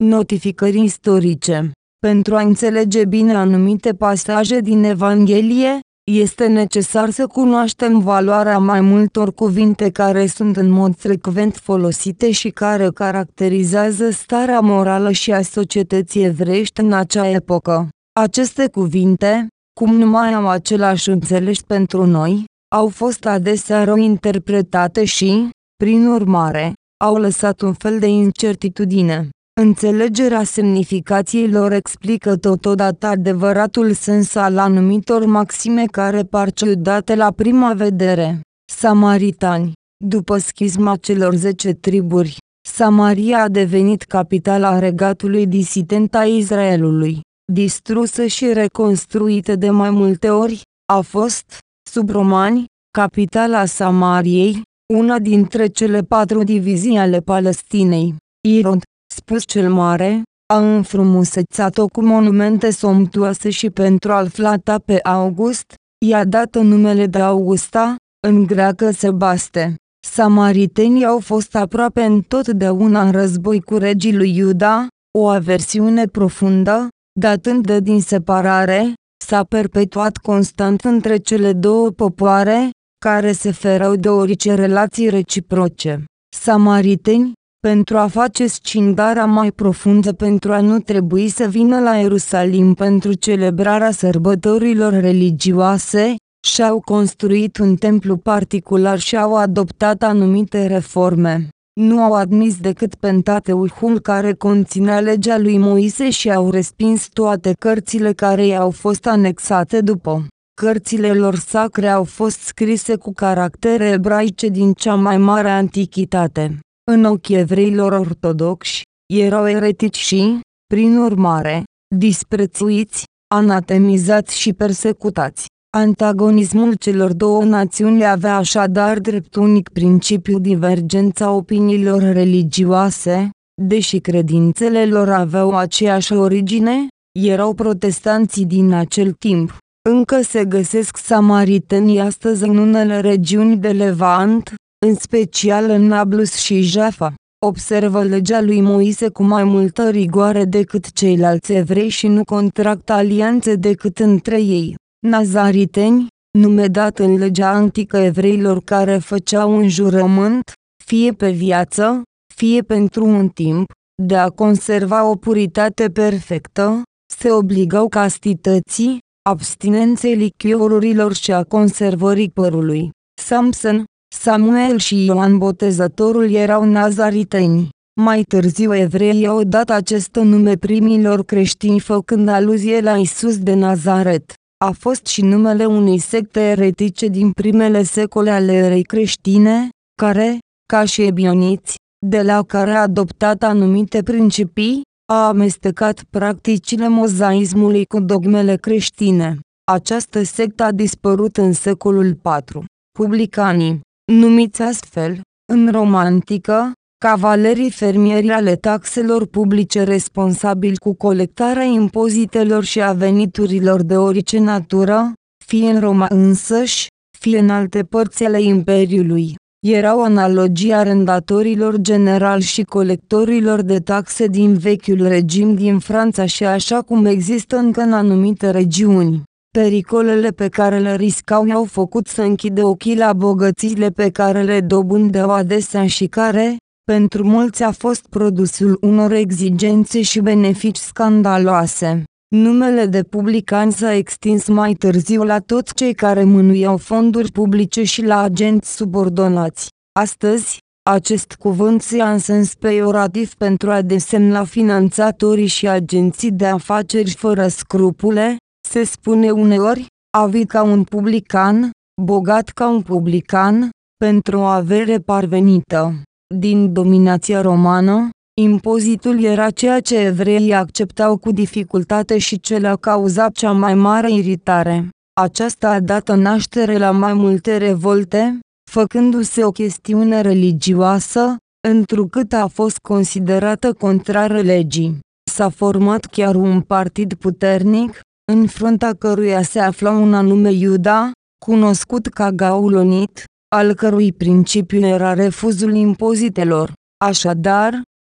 Notificări istorice. Pentru a înțelege bine anumite pasaje din Evanghelie, este necesar să cunoaștem valoarea mai multor cuvinte care sunt în mod frecvent folosite și care caracterizează starea morală și a societății evreiești în acea epocă. Aceste cuvinte, cum nu mai au același înțeles pentru noi, au fost adesea rău interpretate și, prin urmare, au lăsat un fel de incertitudine. Înțelegerea semnificației lor explică totodată adevăratul sens al anumitor maxime care par ciudate la prima vedere. Samaritani. După schisma celor 10 triburi, Samaria a devenit capitala regatului disident a Israelului. Distrusă și reconstruită de mai multe ori, a fost, sub romani, capitala Samariei, una dintre cele 4 divizii ale Palestinei. Irod, spus cel Mare, a înfrumusețat-o cu monumente somptuoase și pentru a-l flata pe August, i-a dat numele de Augusta, în greacă Sebaste. Samaritenii au fost aproape întotdeauna în război cu regii lui Iuda, o aversiune profundă, datând din separare, s-a perpetuat constant între cele două popoare, care se ferau de orice relații reciproce. Samariteni, pentru a face scindarea mai profundă pentru a nu trebui să vină la Ierusalim pentru celebrarea sărbătorilor religioase, și-au construit un templu particular și au adoptat anumite reforme. Nu au admis decât Pentateuhul care conținea legea lui Moise și au respins toate cărțile care i-au fost anexate după. Cărțile lor sacre au fost scrise cu caractere ebraice din cea mai mare antichitate. În ochii evreilor ortodoxi, erau eretici și, prin urmare, disprețuiți, anatemizați și persecutați. Antagonismul celor două națiuni avea așadar drept unic principiu divergența opiniilor religioase, deși credințele lor aveau aceeași origine, erau protestanții din acel timp. Încă se găsesc samaritenii astăzi în unele regiuni de Levant, în special în Nablus și Jaffa. Observă legea lui Moise cu mai multă rigoare decât ceilalți evrei și nu contractă alianțe decât între ei. Nazariteni, nume dat în legea antică evreilor care făceau un jurământ, fie pe viață, fie pentru un timp, de a conserva o puritate perfectă, se obligau castității, abstinenței lichiorurilor și a conservării părului. Samson, Samuel și Ioan Botezătorul erau nazariteni. Mai târziu evreii au dat acest nume primilor creștini făcând aluzie la Isus de Nazaret. A fost și numele unei secte eretice din primele secole ale erei creștine, care, ca și ebioniți, de la care a adoptat anumite principii, a amestecat practicile mozaismului cu dogmele creștine. Această sectă a dispărut în secolul IV. Publicanii, numiți astfel, în Roma antică, cavalerii fermieri ale taxelor publice responsabili cu colectarea impozitelor și a veniturilor de orice natură, fie în Roma însăși, fie în alte părți ale Imperiului, erau analogia arendatorilor generali și colectorilor de taxe din vechiul regim din Franța și așa cum există încă în anumite regiuni. Pericolele pe care le riscau i-au făcut să închidă ochii la bogățiile pe care le dobândeau adesea și care, pentru mulți a fost produsul unor exigențe și beneficii scandaloase. Numele de publicani s-a extins mai târziu la toți cei care mânuiau fonduri publice și la agenți subordonați. Astăzi, acest cuvânt se ia în sens peiorativ pentru a desemna finanțatorii și agenții de afaceri fără scrupule. Se spune uneori, avid ca un publican, bogat ca un publican, pentru o avere parvenită. Din dominația romană, impozitul era ceea ce evreii acceptau cu dificultate și ce le-a cauzat cea mai mare iritare. Aceasta a dat naștere la mai multe revolte, făcându-se o chestiune religioasă, întrucât a fost considerată contrară legii. S-a format chiar un partid puternic, în fruntea căruia se afla un anume Iuda, cunoscut ca gaulonit, al cărui principiu era refuzul impozitelor. Așadar,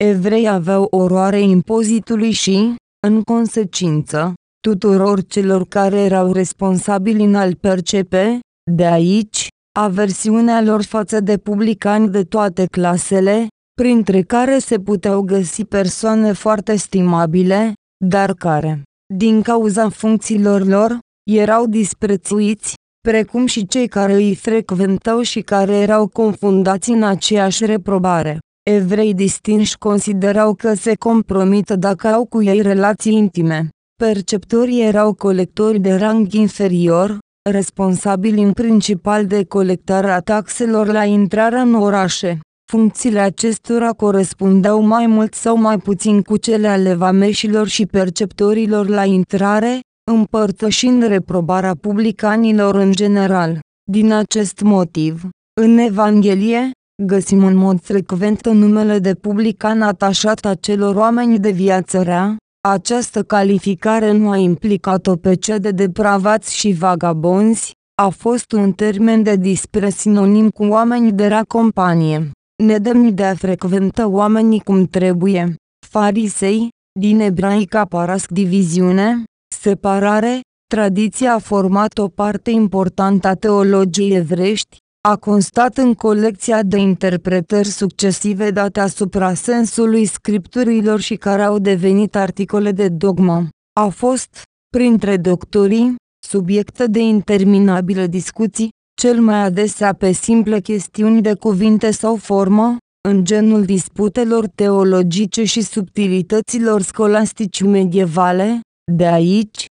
Evreii aveau oroare impozitului și, în consecință, tuturor celor care erau responsabili în a-l percepe. De aici, aversiunea lor față de publicani de toate clasele, printre care se puteau găsi persoane foarte stimabile, dar care, din cauza funcțiilor lor, erau disprețuiți, precum și cei care îi frecventau și care erau confundați în aceeași reprobare. Evrei distinși considerau că se compromită dacă au cu ei relații intime. Perceptorii erau colectori de rang inferior, responsabili în principal de colectarea taxelor la intrarea în orașe. Funcțiile acestora corespundeau mai mult sau mai puțin cu cele ale vameșilor și perceptorilor la intrare, împărtășind reprobarea publicanilor în general. Din acest motiv, în Evanghelie, găsim în mod frecvent numele de publican atașat acelor oameni de viață rea. Această calificare nu a implicat-o pe cei de depravați și vagabonzi, a fost un termen de dispre sinonim cu oameni de rea companie, nedemni de a frecventa oamenii cum trebuie. Farisei, din ebraica parasc diviziune, separare, tradiția a format o parte importantă a teologiei evrești, a constat în colecția de interpretări succesive date asupra sensului scripturilor și care au devenit articole de dogmă. A fost, printre doctorii, subiectă de interminabile discuții, cel mai adesea pe simple chestiuni de cuvinte sau formă, în genul disputelor teologice și subtilităților scolastici medievale. De aici,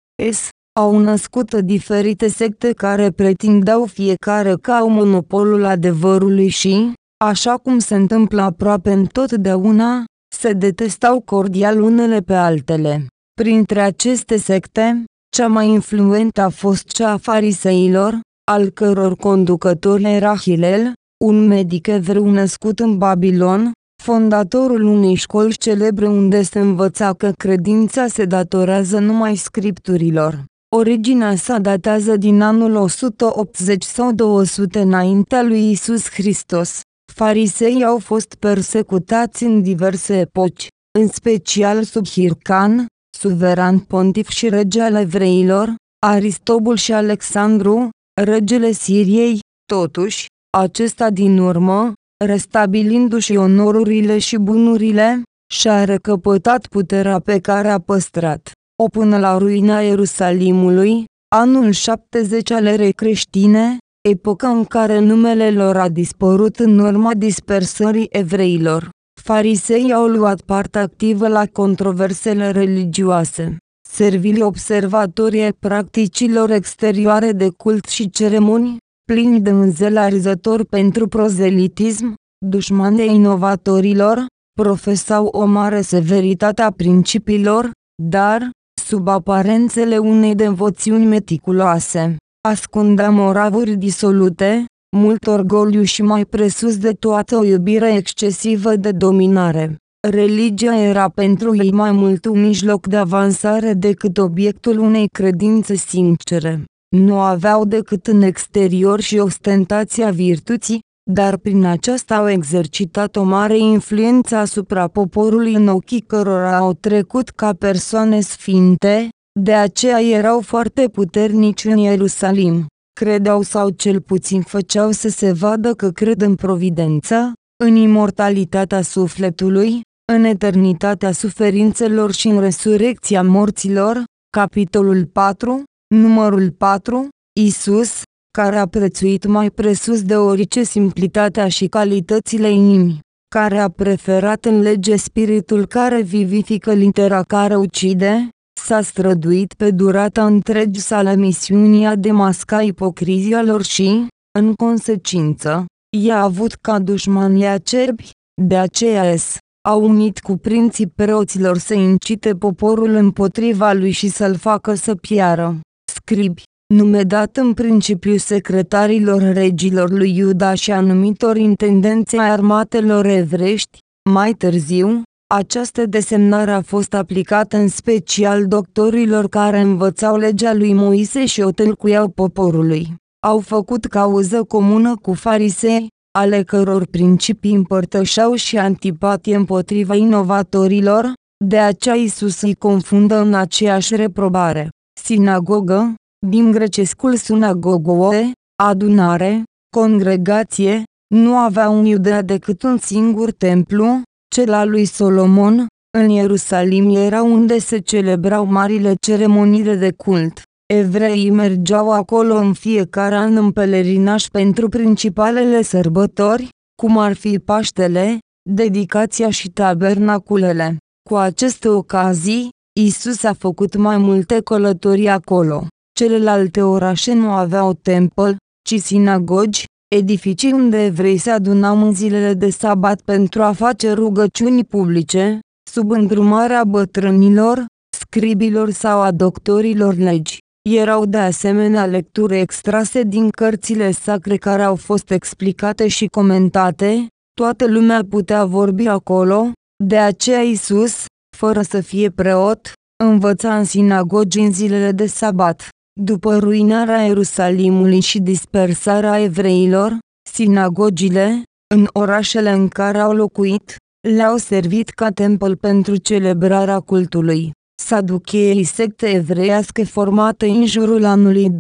au născut diferite secte care pretindeau fiecare că au monopolul adevărului și, așa cum se întâmplă aproape întotdeauna, se detestau cordial unele pe altele. Printre aceste secte, cea mai influentă a fost cea a fariseilor, al căror conducător era Hilel, un medic evreu născut în Babilon, fondatorul unei școli celebre unde se învăța că credința se datorează numai scripturilor. Originea sa datează din anul 180 sau 200 înaintea lui Isus Hristos. Fariseii au fost persecutați în diverse epoci, în special sub Hircan, suveran pontif și rege al evreilor, Aristobul și Alexandru, regele Siriei. Totuși, acesta din urmă, restabilindu-și onorurile și bunurile, și-a recăpătat puterea pe care a păstrat-o până la ruina Ierusalimului, anul 70 al erei creștine, epoca în care numele lor a dispărut în urma dispersării evreilor. Fariseii au luat parte activă la controversele religioase, servili observatorii ai practicilor exterioare de cult și ceremonii, plini de un zel arzător pentru prozelitism, dușmani ai inovatorilor, profesau o mare severitate a principiilor, dar, sub aparențele unei devoțiuni meticuloase, ascundea moravuri disolute, mult orgoliu și mai presus de toate o iubire excesivă de dominare. Religia era pentru ei mai mult un mijloc de avansare decât obiectul unei credințe sincere. Nu aveau decât în exterior și ostentația virtuții, dar prin aceasta au exercitat o mare influență asupra poporului în ochii cărora au trecut ca persoane sfinte, de aceea erau foarte puternici în Ierusalim. Credeau sau cel puțin făceau să se vadă că cred în providență, în imortalitatea sufletului, în eternitatea suferințelor și în resurecția morților. Capitolul 4, numărul 4, Isus, care a prețuit mai presus de orice simplitatea și calitățile inimii, care a preferat în lege spiritul care vivifică litera care ucide, s-a străduit pe durata întregi sale misiunii a demasca ipocrizia lor și, în consecință, i-a avut ca dușmani acerbi, de aceea a unit cu prinții preoților să incite poporul împotriva lui și să-l facă să piară. Scribi, nume dat în principiu secretarilor regilor lui Iuda și anumitor intendenți ai armatelor evrești, mai târziu, această desemnare a fost aplicată în special doctorilor care învățau legea lui Moise și o tâlcuiau poporului. Au făcut cauză comună cu farisei, ale căror principii împărtășeau și antipatie împotriva inovatorilor, de aceea Iisus îi confundă în aceeași reprobare. Sinagogă, din grecescul sunagogoe, adunare, congregație, nu avea în Iudea decât un singur templu, cel al lui Solomon. În Ierusalim era unde se celebrau marile ceremoniile de cult. Evreii mergeau acolo în fiecare an în pelerinaj pentru principalele sărbători, cum ar fi Paștele, dedicația și tabernaculele. Cu aceste ocazii, Iisus a făcut mai multe călătorii acolo. Celelalte orașe nu aveau tempăl, ci sinagogi, edificii unde evrei se adunau în zilele de sabat pentru a face rugăciuni publice, sub îndrumarea bătrânilor, scribilor sau a doctorilor legi. Erau de asemenea lecturi extrase din cărțile sacre care au fost explicate și comentate. Toată lumea putea vorbi acolo, de aceea Iisus, fără să fie preot, învăța în sinagogi în zilele de sabat. După ruinarea Ierusalimului și dispersarea evreilor, sinagogile, în orașele în care au locuit, le-au servit ca tempăl pentru celebrarea cultului. Saducheii, sectă evreiască formată în jurul anului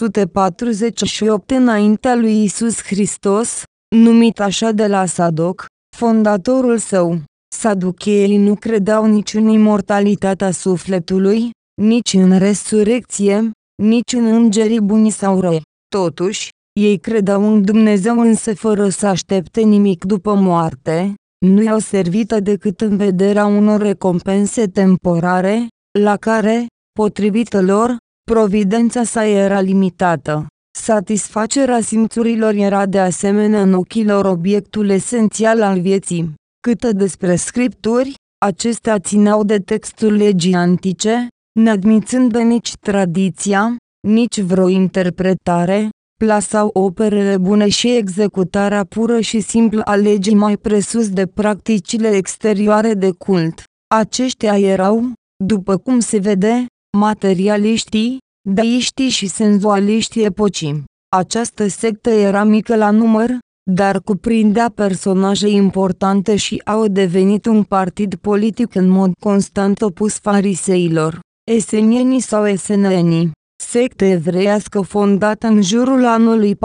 248 înaintea lui Iisus Hristos, numit așa de la Sadoc, fondatorul său. Saducheii nu credeau nici în imortalitatea sufletului, nici în resurecție, nici în îngerii buni sau răi. Totuși, ei credeau în Dumnezeu însă fără să aștepte nimic după moarte, nu i-au servită decât în vederea unor recompense temporare, la care, potrivit lor, providența sa era limitată. Satisfacerea simțurilor era de asemenea în ochii lor obiectul esențial al vieții. Câtă despre scripturi, acestea țineau de textul legii antice, neadmițând nici tradiția, nici vreo interpretare, plasau operele bune și executarea pură și simplă a legii mai presus de practicile exterioare de cult. Aceștia erau, după cum se vede, materialiștii, deiștii și senzualiștii epocii. Această sectă era mică la număr, dar cuprindea personaje importante și au devenit un partid politic în mod constant opus fariseilor, esenienii sau esenenii. Sectă evreiască fondată în jurul anului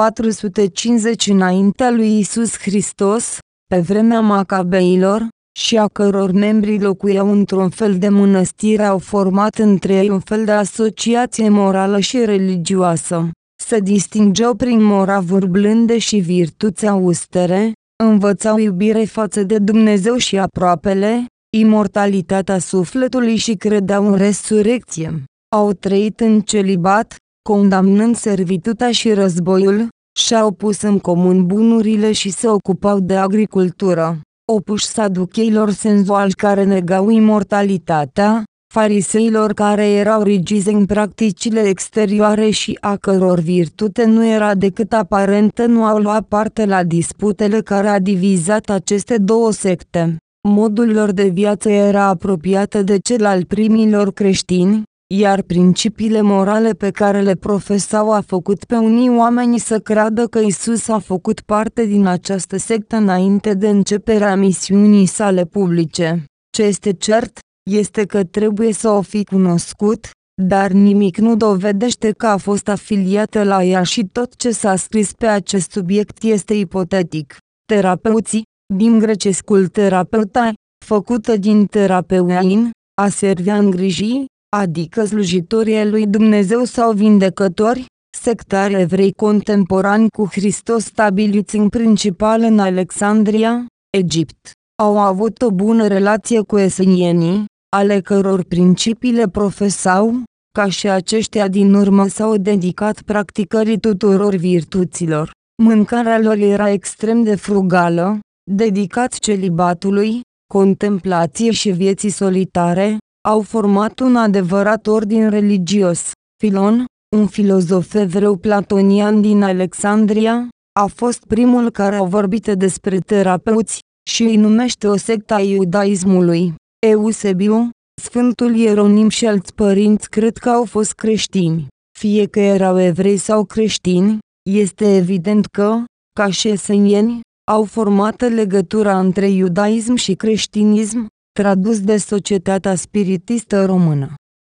450 înaintea lui Iisus Hristos, pe vremea Macabeilor, și a căror membri locuiau într-un fel de mănăstire au format între ei un fel de asociație morală și religioasă. Se distingeau prin moravuri blânde și virtuți austere, învățau iubire față de Dumnezeu și aproapele, imortalitatea sufletului și credeau în resurecție. Au trăit în celibat, condamnând servitutea și războiul, și-au pus în comun bunurile și se ocupau de agricultură. Opuși saducheilor senzuali care negau imortalitatea, fariseilor care erau rigizi în practicile exterioare și a căror virtute nu era decât aparentă, nu au luat parte la disputele care a divizat aceste două secte. Modul lor de viață era apropiat de cel al primilor creștini, iar principiile morale pe care le profesau a făcut pe unii oameni să creadă că Isus a făcut parte din această sectă înainte de începerea misiunii sale publice. Ce este cert, este că trebuie să o fi cunoscut, dar nimic nu dovedește că a fost afiliată la ea și tot ce s-a scris pe acest subiect este ipotetic. Terapeuții, din grecescul terapeuta, făcută din terapeuin, a servea îngrijii, adică slujitorii lui Dumnezeu sau vindecători, sectari evrei contemporani cu Hristos stabiliți în principal în Alexandria, Egipt. Au avut o bună relație cu esenienii, ale căror principii le profesau, ca și aceștia din urmă s-au dedicat practicării tuturor virtuților. Mâncarea lor era extrem de frugală, dedicat celibatului, contemplație și vieții solitare, au format un adevărat ordin religios. Filon, un filozof evreu platonian din Alexandria, a fost primul care a vorbit despre terapeuți și îi numește o sectă a iudaismului. Eusebiu, Sfântul Ieronim și alți părinți cred că au fost creștini. Fie că erau evrei sau creștini, este evident că, ca și esenieni, au format legătura între iudaism și creștinism, tradus de Societatea Spiritistă Română.